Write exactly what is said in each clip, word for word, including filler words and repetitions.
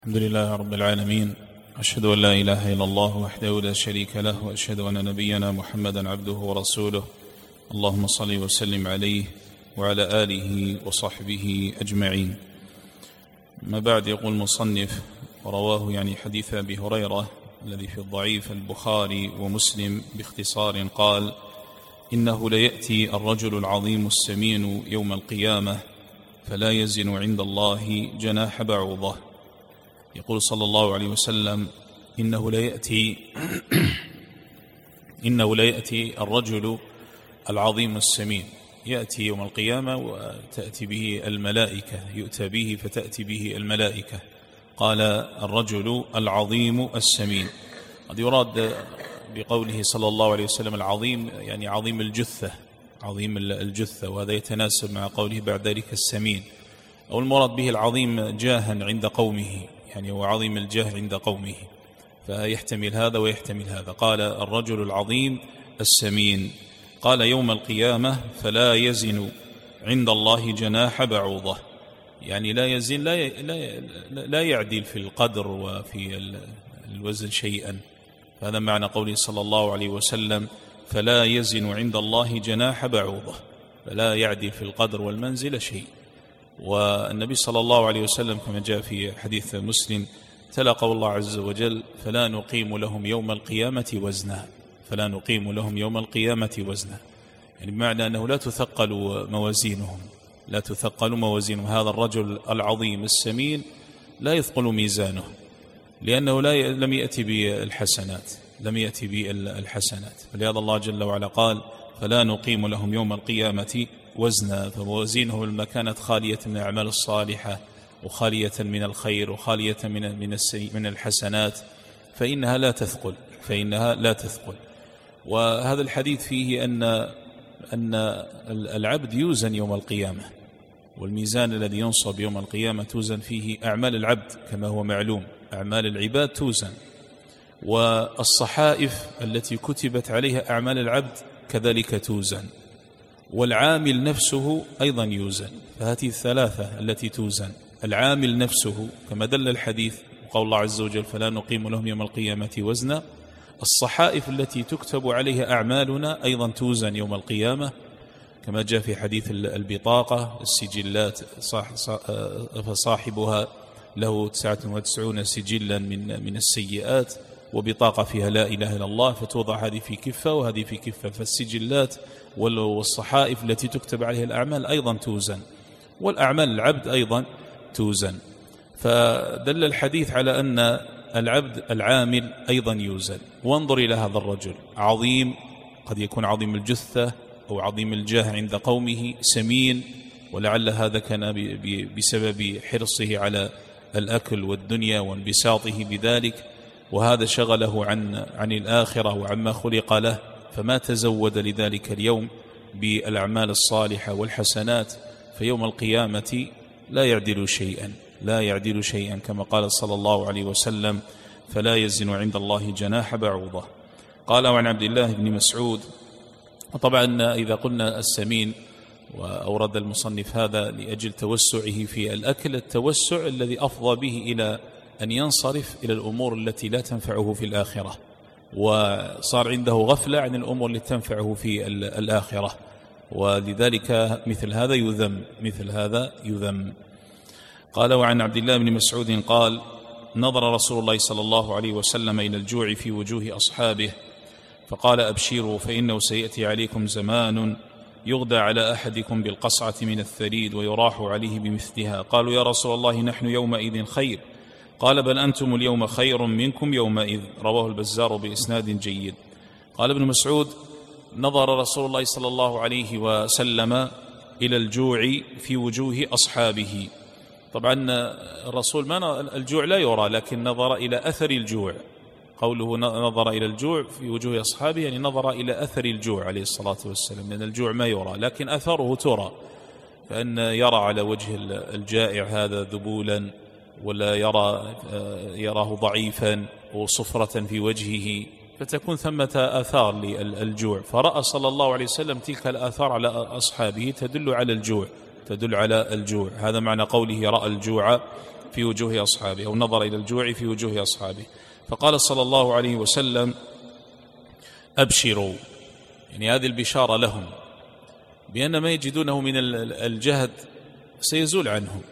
الحمد لله رب العالمين، أشهد أن لا إله إلا الله وحده لا شريك له، وأشهد أن نبينا محمدا عبده ورسوله. اللهم صل وسلم عليه وعلى آله وصحبه أجمعين. ما بعد، يقول المصنف: رواه يعني حديث أبي هريرة الذي في الضعيف البخاري ومسلم باختصار، قال: إنه ليأتي الرجل العظيم السمين يوم القيامة فلا يزن عند الله جناح بعوضة. يقول صلى الله عليه وسلم: إنه ليأتي إنه ليأتي الرجل العظيم السمين، يأتي يوم القيامة وتأتي به الملائكة، يؤتى به فتأتي به الملائكة. قال: الرجل العظيم السمين. قد يراد بقوله صلى الله عليه وسلم العظيم يعني عظيم الجثة، عظيم الجثة، وهذا يتناسب مع قوله بعد ذلك السمين، أو المراد به العظيم جاها عند قومه، يعني هو عظيم الجاه عند قومه، فيحتمل هذا ويحتمل هذا. قال: الرجل العظيم السمين. قال: يوم القيامة فلا يزن عند الله جناح بعوضة، يعني لا يزن، لا لا لا يعدل في القدر وفي الوزن شيئا. هذا معنى قوله صلى الله عليه وسلم: فلا يزن عند الله جناح بعوضة، فلا يعدل في القدر والمنزل شيء. والنبي صلى الله عليه وسلم كما جاء في حديث مسلم تلا قول الله عز وجل: فلا نقيم لهم يوم القيامة وزنا، فلا نقيم لهم يوم القيامة وزنا، يعني بمعنى أنه لا تثقل موازينهم، لا تثقل موازينهم. هذا الرجل العظيم السمين لا يثقل ميزانه، لأنه لا ي... لم يأتي بالحسنات، لم يأتي بالحسنات. فلهذا الله جل وعلا قال: فلا نقيم لهم يوم القيامة وزنا، فموازينه لما كانت خالية من الأعمال الصالحة وخالية من الخير وخالية من من السيء من الحسنات فإنها لا تثقل، فإنها لا تثقل. وهذا الحديث فيه أن أن العبد يوزن يوم القيامة، والميزان الذي ينصب يوم القيامة توزن فيه أعمال العبد كما هو معلوم، أعمال العباد توزن، والصحائف التي كتبت عليها أعمال العبد كذلك توزن، والعامل نفسه أيضا يوزن. فهذه الثلاثة التي توزن: العامل نفسه كما دل الحديث وقول الله عز وجل: فلا نقيم لهم يوم القيامة وزنا. الصحائف التي تكتب عليها أعمالنا أيضا توزن يوم القيامة كما جاء في حديث البطاقة، السجلات، فصاحبها له تسعة وتسعون سجلا من من السيئات، وبطاقة فيها لا إله إلا الله، فتوضع هذه في كفة وهذه في كفة. فالسجلات والصحائف التي تكتب عليها الأعمال أيضا توزن، والأعمال العبد أيضا توزن. فدل الحديث على أن العبد العامل أيضا يوزن. وانظر إلى هذا الرجل عظيم، قد يكون عظيم الجثة أو عظيم الجاه عند قومه، سمين، ولعل هذا كان بسبب حرصه على الأكل والدنيا وانبساطه بذلك، وهذا شغله عن عن الآخرة وعما خلق له، فما تزود لذلك اليوم بالأعمال الصالحة والحسنات. فيوم القيامة لا يعدل شيئا، لا يعدل شيئا كما قال صلى الله عليه وسلم: فلا يزن عند الله جناح بعوضة. قال: وعن عبد الله بن مسعود. وطبعا إذا قلنا السمين، وأورد المصنف هذا لأجل توسعه في الأكل، التوسع الذي أفضى به إلى أن ينصرف إلى الأمور التي لا تنفعه في الآخرة، وصار عنده غفلة عن الأمور التي تنفعه في الآخرة، ولذلك مثل هذا يذم، مثل هذا يذم. قال: وعن عبد الله بن مسعود قال: نظر رسول الله صلى الله عليه وسلم إلى الجوع في وجوه أصحابه فقال: أبشروا فإنه سيأتي عليكم زمان يغدى على أحدكم بالقصعة من الثريد ويراح عليه بمثلها. قالوا: يا رسول الله نحن يومئذ خير. قال: بل أنتم اليوم خير منكم يومئذ. رواه البزار بإسناد جيد. قال ابن مسعود: نظر رسول الله صلى الله عليه وسلم إلى الجوع في وجوه أصحابه. طبعا الرسول ما الجوع لا يرى، لكن نظر إلى أثر الجوع. قوله نظر إلى الجوع في وجوه أصحابه يعني نظر إلى أثر الجوع عليه الصلاة والسلام، لأن الجوع ما يرى لكن أثره ترى، فإن يرى على وجه الجائع هذا ذبولا، ولا يرى يراه ضعيفا وصفرة في وجهه، فتكون ثمة آثار للجوع. فرأى صلى الله عليه وسلم تلك الآثار على أصحابه تدل على الجوع، تدل على الجوع. هذا معنى قوله رأى الجوع في وجوه أصحابه، أو نظر إلى الجوع في وجوه أصحابه. فقال صلى الله عليه وسلم: أبشروا، يعني هذه البشارة لهم بأن ما يجدونه من الجهد سيزول عنهم،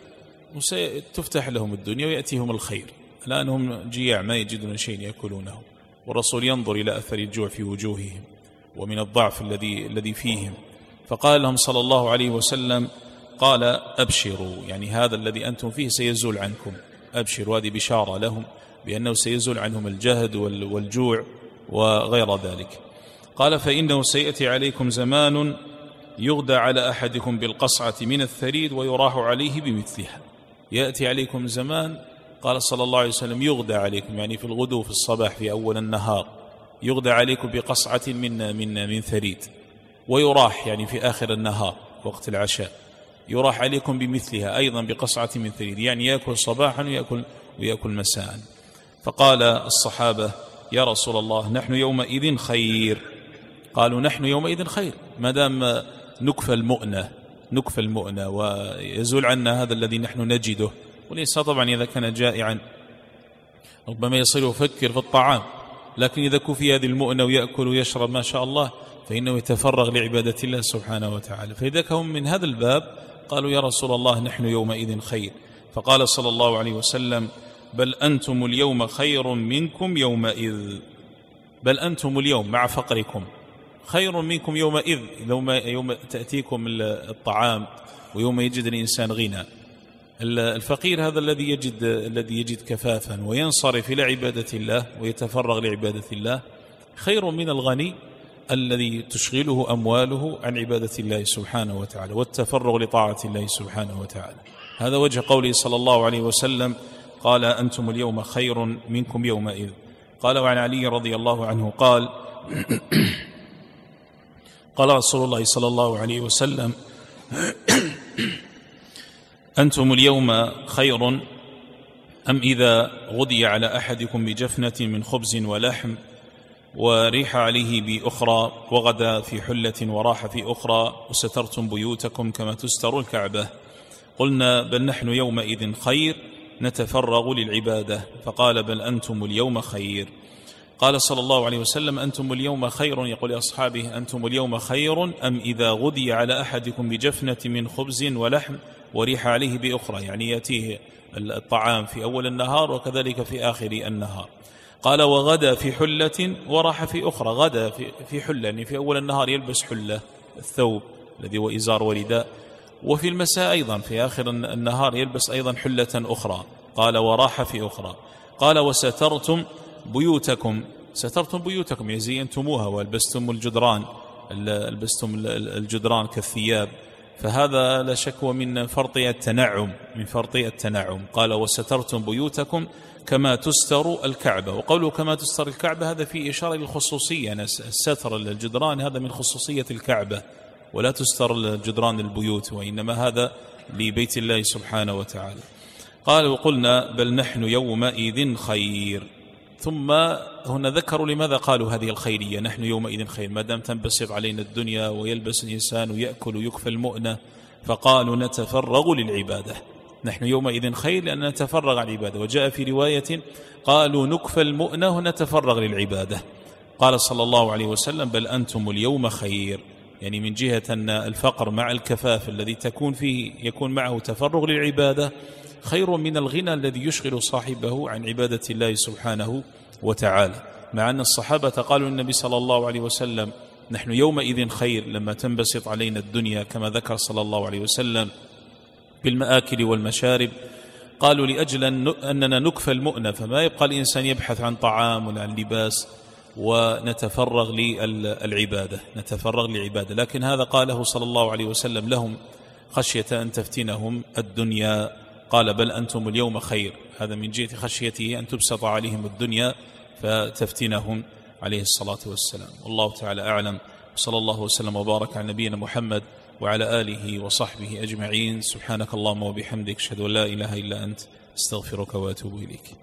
وستفتح لهم الدنيا ويأتيهم الخير. الآن هم جياع ما يجدون شيء يأكلونه، والرسول ينظر إلى أثر الجوع في وجوههم ومن الضعف الذي الذي فيهم. فقال لهم صلى الله عليه وسلم، قال: أبشروا، يعني هذا الذي أنتم فيه سيزول عنكم. أبشروا، هذه بشارة لهم بأنه سيزول عنهم الجهد والجوع وغير ذلك. قال: فإنه سيأتي عليكم زمان يغدى على أحدكم بالقصعة من الثريد ويراح عليه بمثلها. يأتي عليكم زمان، قال صلى الله عليه وسلم، يغدى عليكم، يعني في الغدو في الصباح في أول النهار، يغدى عليكم بقصعة من من من ثريد، ويراح يعني في آخر النهار وقت العشاء، يراح عليكم بمثلها أيضا بقصعة من ثريد، يعني يأكل صباحا ويأكل, ويأكل مساء. فقال الصحابة: يا رسول الله، نحن يومئذ خير. قالوا: نحن يومئذ خير، ما دام نكفى المؤنة نكفى المؤنة ويزول عنا هذا الذي نحن نجده. وليس طبعا إذا كان جائعا ربما يصير يفكر في الطعام، لكن إذا كفي هذه المؤنة ويأكل ويشرب ما شاء الله فإنه يتفرغ لعبادة الله سبحانه وتعالى. فإذا هم من هذا الباب قالوا: يا رسول الله، نحن يومئذ خير. فقال صلى الله عليه وسلم: بل أنتم اليوم خير منكم يومئذ. بل أنتم اليوم مع فقركم خير منكم يومئذ، يوم تأتيكم الطعام ويوم يجد الإنسان غنى. الفقير هذا الذي يجد الذي يجد كفافا وينصرف إلى عبادة الله ويتفرغ لعبادة الله خير من الغني الذي تشغله أمواله عن عبادة الله سبحانه وتعالى والتفرغ لطاعة الله سبحانه وتعالى. هذا وجه قوله صلى الله عليه وسلم: قال: أنتم اليوم خير منكم يومئذ. قال: وعن علي رضي الله عنه قال: قال رسول الله صلى الله عليه وسلم: أنتم اليوم خير أم إذا غدي على أحدكم بجفنة من خبز ولحم وريح عليه بأخرى وغدا في حلة وراح في أخرى وسترتم بيوتكم كما تستر الكعبة. قلنا: بل نحن يومئذ خير نتفرغ للعبادة. فقال: بل أنتم اليوم خير. قال صلى الله عليه وسلم: أنتم اليوم خير، يقول لأصحابه: أنتم اليوم خير أم إذا غدي على أحدكم بجفنة من خبز ولحم وريح عليه بأخرى، يعني يأتيه الطعام في أول النهار وكذلك في آخر النهار. قال: وغدا في حلة وراح في أخرى. غدا في حلة، يعني في أول النهار يلبس حلة الثوب الذي هو إزار ورداء، وفي المساء أيضا في آخر النهار يلبس أيضا حلة أخرى. قال: وراح في أخرى. قال: وسترتم بيوتكم. سترتم بيوتكم، يزينتموها والبستم الجدران البستم الجدران كالثياب. فهذا لا شك من فرطي التنعم من فرطي التنعم. قال: وسترتم بيوتكم كما تستر الكعبة. وقوله كما تستر الكعبة هذا فيه إشارة للخصوصية، يعني الستر الجدران هذا من خصوصية الكعبة، ولا تستر الجدران البيوت، وإنما هذا لبيت الله سبحانه وتعالى. قال: وقلنا: بل نحن يومئذ خير. ثم هنا ذكروا لماذا قالوا هذه الخيرية: نحن يومئذ خير، ما دام تنبسط علينا الدنيا ويلبس الإنسان ويأكل ويكفى المؤنة، فقالوا: نتفرغ للعبادة. نحن يومئذ خير لأن نتفرغ على العبادة. وجاء في رواية: قالوا: نكفى المؤنة ونتفرغ للعبادة. قال صلى الله عليه وسلم: بل أنتم اليوم خير، يعني من جهة أن الفقر مع الكفاف الذي تكون فيه يكون معه تفرغ للعبادة خير من الغنى الذي يشغل صاحبه عن عبادة الله سبحانه وتعالى. مع أن الصحابة قالوا للنبي صلى الله عليه وسلم: نحن يومئذ خير لما تنبسط علينا الدنيا، كما ذكر صلى الله عليه وسلم بالمآكل والمشارب. قالوا: لأجل أننا نكفى المؤنة، فما يبقى الإنسان يبحث عن طعام ولا عن لباس، ونتفرغ للعبادة نتفرغ للعبادة. لكن هذا قاله صلى الله عليه وسلم لهم خشية أن تفتنهم الدنيا. قال: بل أنتم اليوم خير، هذا من جهة خشيته أن تبسط عليهم الدنيا فتفتنهم عليه الصلاة والسلام. والله تعالى أعلم، صلى الله وسلم وبارك على نبينا محمد وعلى آله وصحبه أجمعين. سبحانك اللهم وبحمدك، أشهد أن لا إله إلا أنت، استغفرك وأتوب إليك.